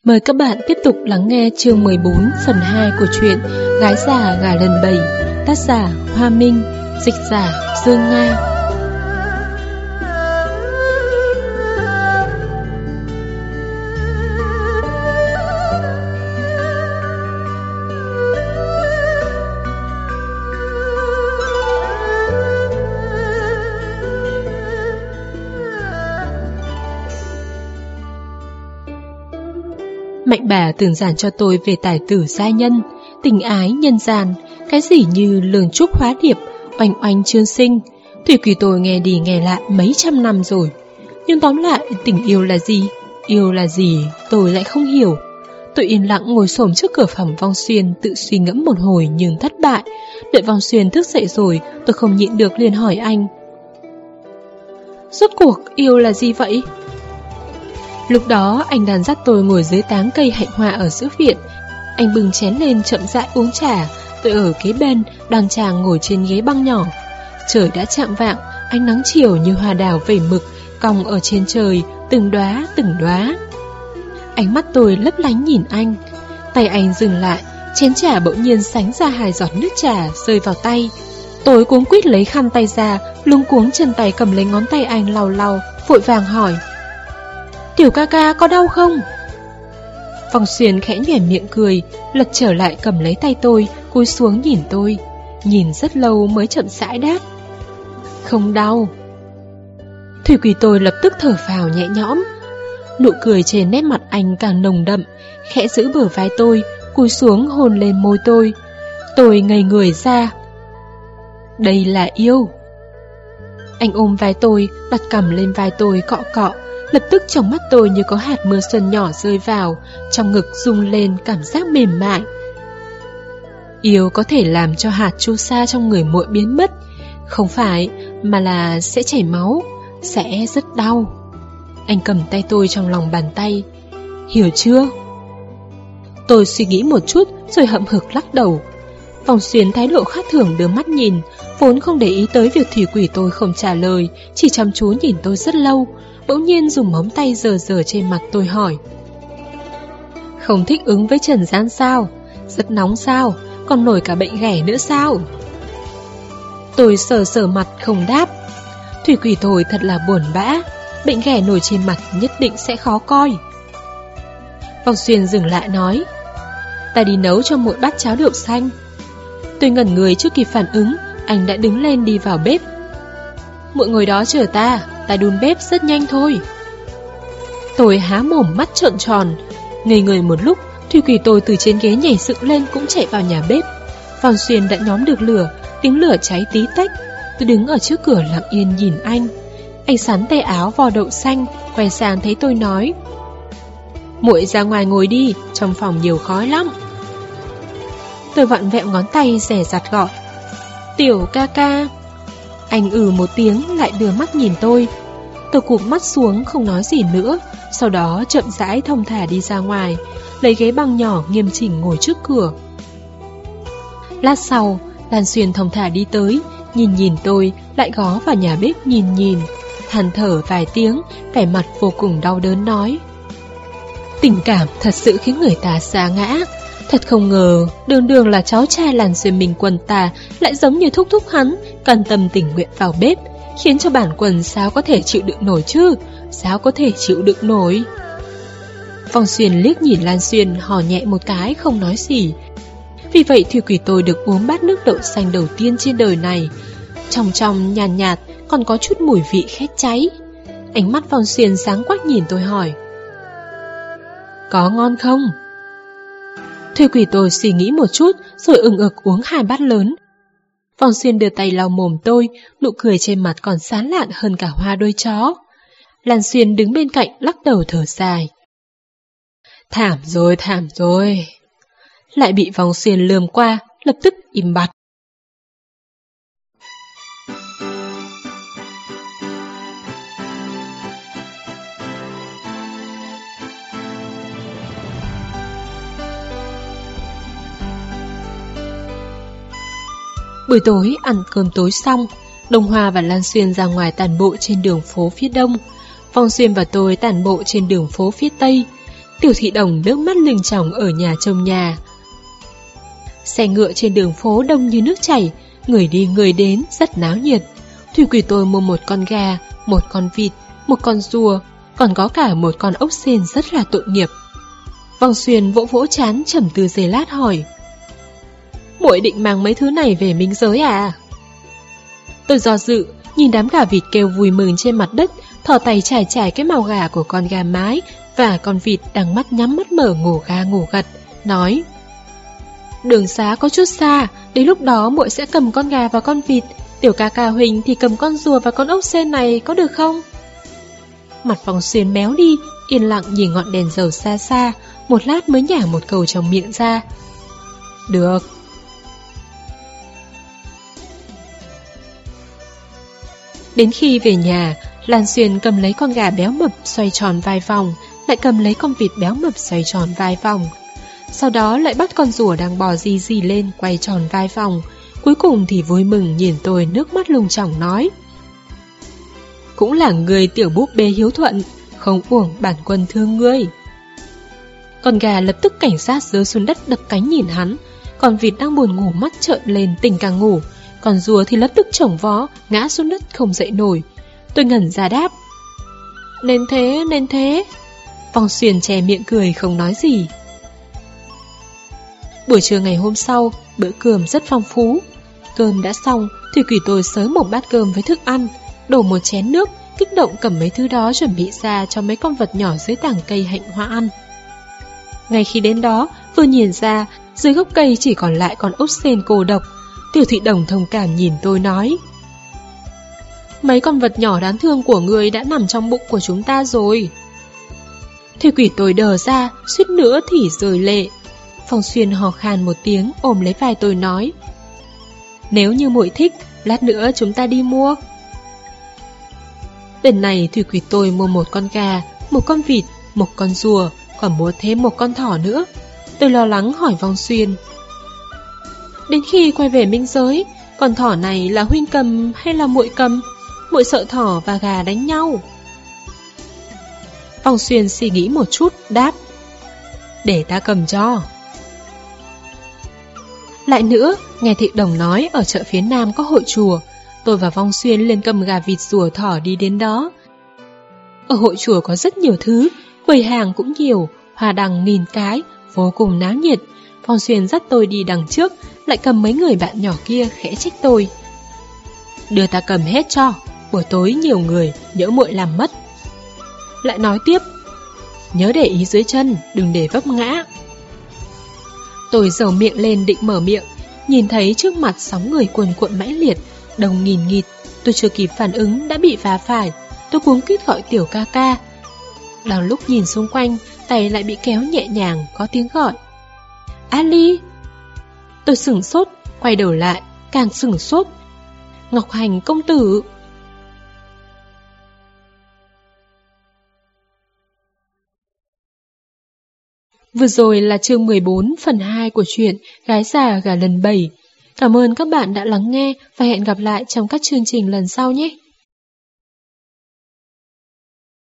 Mời các bạn tiếp tục lắng nghe chương 14 phần 2 của truyện Gái già gả lần 7, tác giả Hoa Minh, dịch giả Dương Nga. Mạnh bà từng giảng cho tôi về tài tử gia nhân, tình ái nhân gian, cái gì như lường trúc hóa điệp, oanh oanh chương sinh. Thủy Quỳ tôi nghe đi nghe lại mấy trăm năm rồi. Nhưng tóm lại, tình yêu là gì? Yêu là gì? Tôi lại không hiểu. Tôi yên lặng ngồi xổm trước cửa phòng Vong Xuyên tự suy ngẫm một hồi nhưng thất bại. Đợi Vong Xuyên thức dậy rồi, tôi không nhịn được liền hỏi anh. Rốt cuộc yêu là gì vậy? Lúc đó anh đang dắt tôi ngồi dưới tán cây hạnh hoa ở giữa viện. Anh bưng chén lên chậm rãi uống trà. Tôi ở kế bên đang chàng ngồi trên ghế băng nhỏ. Trời đã chạng vạng, ánh nắng chiều như hoa đào vẩy mực cong ở trên trời, từng đóa từng đóa. Ánh mắt tôi lấp lánh nhìn anh. Tay anh dừng lại, chén trà bỗng nhiên sánh ra 2 giọt nước trà rơi vào tay. Tôi cuống quýt lấy khăn tay ra, luống cuống chân tay cầm lấy ngón tay anh lau lau, vội vàng hỏi: Tiểu ca ca có đau không? Vong Xuyên khẽ nhoẻn miệng cười, lật trở lại cầm lấy tay tôi, cúi xuống nhìn tôi. Nhìn rất lâu mới chậm rãi đáp: Không đau. Thủy Quỳ tôi lập tức thở phào nhẹ nhõm. Nụ cười trên nét mặt anh càng nồng đậm, khẽ giữ bờ vai tôi, cúi xuống hôn lên môi tôi. Tôi ngây người ra. Đây là yêu. Anh ôm vai tôi, đặt cằm lên vai tôi cọ cọ. Lập tức trong mắt tôi như có hạt mưa xuân nhỏ rơi vào, trong ngực rung lên cảm giác mềm mại. Yêu có thể làm cho hạt chu sa trong người muội biến mất. Không phải, mà là sẽ chảy máu, sẽ rất đau. Anh cầm tay tôi trong lòng bàn tay. Hiểu chưa? Tôi suy nghĩ một chút rồi hậm hực lắc đầu. Vong Xuyên thái độ khác thường đưa mắt nhìn, vốn không để ý tới việc Thủy Quỷ tôi không trả lời, chỉ chăm chú nhìn tôi rất lâu. Bỗng nhiên dùng móng tay rờ rờ trên mặt tôi hỏi: Không thích ứng với trần gian sao? Rất nóng sao? Còn nổi cả bệnh ghẻ nữa sao? Tôi sờ sờ mặt không đáp. Thủy Quỷ tôi thật là buồn bã. Bệnh ghẻ nổi trên mặt nhất định sẽ khó coi. Vong Xuyên dừng lại nói: Ta đi nấu cho muội bát cháo đậu xanh. Tôi ngẩn người chưa kịp phản ứng, anh đã đứng lên đi vào bếp. Muội ngồi đó chờ ta đun bếp rất nhanh thôi. Tôi há mồm mắt trợn tròn. Ngây người một lúc, Thủy Quỳ tôi từ trên ghế nhảy dựng lên cũng chạy vào nhà bếp. Vong Xuyên đã nhóm được lửa, tiếng lửa cháy tí tách. Tôi đứng ở trước cửa lặng yên nhìn anh. Anh sắn tay áo vò đậu xanh, quay sang thấy tôi nói: Muội ra ngoài ngồi đi, trong phòng nhiều khói lắm. Tôi vặn vẹo ngón tay dè dặt gọi: Tiểu ca ca. Anh một tiếng lại đưa mắt nhìn tôi. Tôi cụp mắt xuống không nói gì nữa. Sau đó chậm rãi thong thả đi ra ngoài, lấy ghế băng nhỏ nghiêm chỉnh ngồi trước cửa. Lát sau, Lan Xuyên thong thả đi tới, nhìn tôi, lại gó vào nhà bếp nhìn, than thở vài tiếng, vẻ mặt vô cùng đau đớn nói: Tình cảm thật sự khiến người ta sa ngã. Thật không ngờ, đường là cháu trai Lan Xuyên Minh Quân ta lại giống như thúc hắn, can tâm tình nguyện vào bếp, khiến cho bản Quân sao có thể chịu đựng nổi chứ? Sao có thể chịu đựng nổi? Vong Xuyên liếc nhìn Lan Xuyên, hò nhẹ một cái không nói gì. Vì vậy Thủy Quỷ tôi được uống bát nước đậu xanh đầu tiên trên đời này. Trong nhàn nhạt, còn có chút mùi vị khét cháy. Ánh mắt Vong Xuyên sáng quắc nhìn tôi hỏi: Có ngon không? Thủy Quỷ tôi suy nghĩ một chút rồi ực uống 2 bát lớn. Vong Xuyên đưa tay lau mồm tôi, nụ cười trên mặt còn sán lạn hơn cả hoa đuôi chó. Lan Xuyên đứng bên cạnh lắc đầu thở dài: Thảm rồi. Lại bị Vong Xuyên lườm qua, lập tức im bặt. Buổi tối ăn cơm tối xong, Đông Hoa và Lan Xuyên ra ngoài tản bộ trên đường phố phía đông. Vong Xuyên và tôi tản bộ trên đường phố phía tây. Tiểu thị đồng nước mắt lưng tròng ở nhà trông nhà. Xe ngựa trên đường phố đông như nước chảy, người đi người đến rất náo nhiệt. Thủy Quỷ tôi mua một con gà, một con vịt, một con rùa, còn có cả một con ốc sên rất là tội nghiệp. Vong Xuyên vỗ vỗ trán trầm tư giây lát hỏi: muội định mang mấy thứ này về minh giới à? Tôi do dự, nhìn đám gà vịt kêu vui mừng trên mặt đất, thò tay chải chải cái mào gà của con gà mái và con vịt đang mắt nhắm mắt mở ngủ ga ngủ gật, nói: đường xá có chút xa, đến lúc đó muội sẽ cầm con gà và con vịt, tiểu ca ca Huỳnh thì cầm con rùa và con ốc sên này, có được không? Mặt Vong Xuyên méo đi, yên lặng nhìn ngọn đèn dầu xa xa, một lát mới nhả một câu trong miệng ra: được. Đến khi về nhà, Lan Xuyên cầm lấy con gà béo mập xoay tròn vài vòng, lại cầm lấy con vịt béo mập xoay tròn vài vòng. Sau đó lại bắt con rùa đang bò rì rì lên quay tròn vài vòng. Cuối cùng thì vui mừng nhìn tôi nước mắt lưng tròng nói: cũng là người tiểu búp bê hiếu thuận, không uổng bản quân thương ngươi. Con gà lập tức cảnh giác rơi xuống đất đập cánh nhìn hắn. Con vịt đang buồn ngủ mắt trợn lên tỉnh càng ngủ. Còn rùa thì lập tức chổng vó, ngã xuống đất không dậy nổi. Tôi ngẩn ra đáp: nên thế. Vong Xuyên che miệng cười không nói gì. Buổi trưa ngày hôm sau, bữa cơm rất phong phú. Cơm đã xong, Thủy Quỷ tôi xới một bát cơm với thức ăn, đổ một chén nước, kích động cầm mấy thứ đó chuẩn bị ra cho mấy con vật nhỏ dưới tảng cây hạnh hoa ăn. Ngay khi đến đó, vừa nhìn ra, dưới gốc cây chỉ còn lại con ốc sên cô độc. Tiểu thị đồng thông cảm nhìn tôi nói: mấy con vật nhỏ đáng thương của người đã nằm trong bụng của chúng ta rồi. Thủy Quỷ tôi đờ ra, suýt nữa thì rơi lệ. Vong Xuyên hò khan một tiếng, ôm lấy vai tôi nói: nếu như muội thích, lát nữa chúng ta đi mua. Lần này Thủy Quỷ tôi mua một con gà, một con vịt, một con rùa, còn mua thêm một con thỏ nữa. Tôi lo lắng hỏi Vong Xuyên: đến khi quay về minh giới, con thỏ này là huynh cầm hay là muội cầm? Muội sợ thỏ và gà đánh nhau. Vong Xuyên suy nghĩ một chút, đáp: để ta cầm cho. Lại nữa, nghe thị đồng nói ở chợ phía Nam có hội chùa. Tôi và Vong Xuyên lên cầm gà vịt rùa thỏ đi đến đó. Ở hội chùa có rất nhiều thứ, quầy hàng cũng nhiều, hoa đằng nghìn cái, vô cùng náo nhiệt. Vong Xuyên dắt tôi đi đằng trước, lại cầm mấy người bạn nhỏ kia khẽ trách tôi: đưa ta cầm hết cho, buổi tối nhiều người, nhỡ muội làm mất. Lại nói tiếp: nhớ để ý dưới chân, đừng để vấp ngã. Tôi giở miệng lên định mở miệng, nhìn thấy trước mặt sóng người cuồn cuộn mãnh liệt, đông nghìn nghịt. Tôi chưa kịp phản ứng đã bị vả phải. Tôi cuống quýt gọi tiểu ca ca. Đang lúc nhìn xung quanh, tay lại bị kéo nhẹ nhàng, có tiếng gọi: Ali. Tôi sửng sốt, quay đầu lại, càng sửng sốt. Ngọc Hành công tử. Vừa rồi là chương 14 phần 2 của truyện Gái già gả lần 7. Cảm ơn các bạn đã lắng nghe và hẹn gặp lại trong các chương trình lần sau nhé.